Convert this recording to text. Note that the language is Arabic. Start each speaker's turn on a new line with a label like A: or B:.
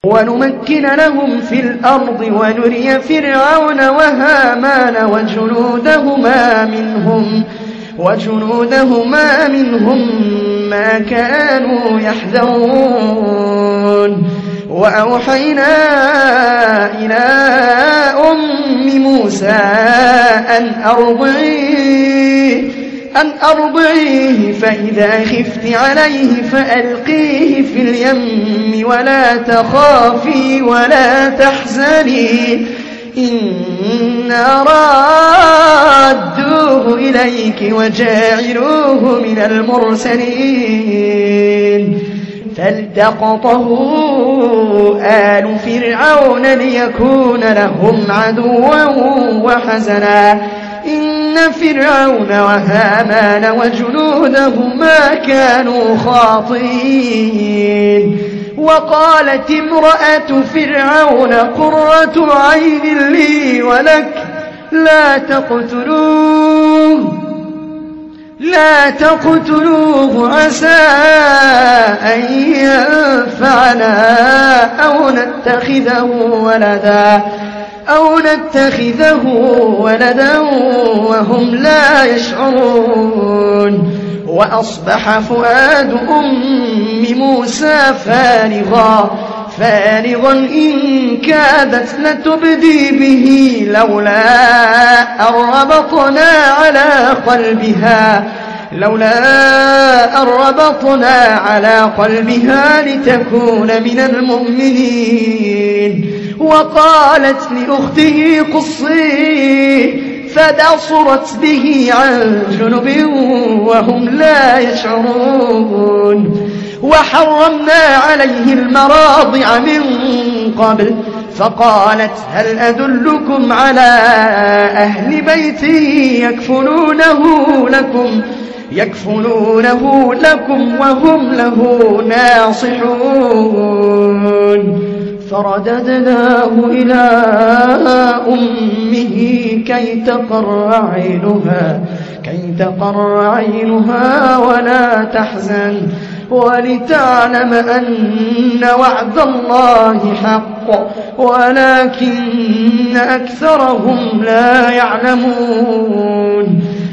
A: ونمكن لهم في الأرض ونري فرعون وهامان وجنودهما منهم ما كانوا يحذرون. وأوحينا إلى أم موسى أن أرضعيه فإذا خفت عليه فألقيه في اليم ولا تخافي ولا تحزني إنا رادوه إليك وجاعلوه من المرسلين. فالتقطه آل فرعون ليكون لهم عدوا وحزنا إن فرعون وهامان وجنودهما كانوا خاطئين. وقالت امرأة فرعون قرة عين لي ولك لا تقتلوه عسى أن ينفعنا أو نتخذه ولدا وهم لا يشعرون. وأصبح فؤاد أم موسى فارغا إن كادت لتبدي به لولا أن ربطنا على قلبها لتكون من المؤمنين. وقالت لأخته قصيه فبصرت به عن جنب وهم لا يشعرون. وحرمنا عليه المراضع من قبل فقالت هل أدلكم على أهل بيت يكفلونه لكم وهم له ناصحون. فرددناه إلى أمه كي تقر عينها ولا تحزن ولتعلم أن وعد الله حق ولكن أكثرهم لا يعلمون.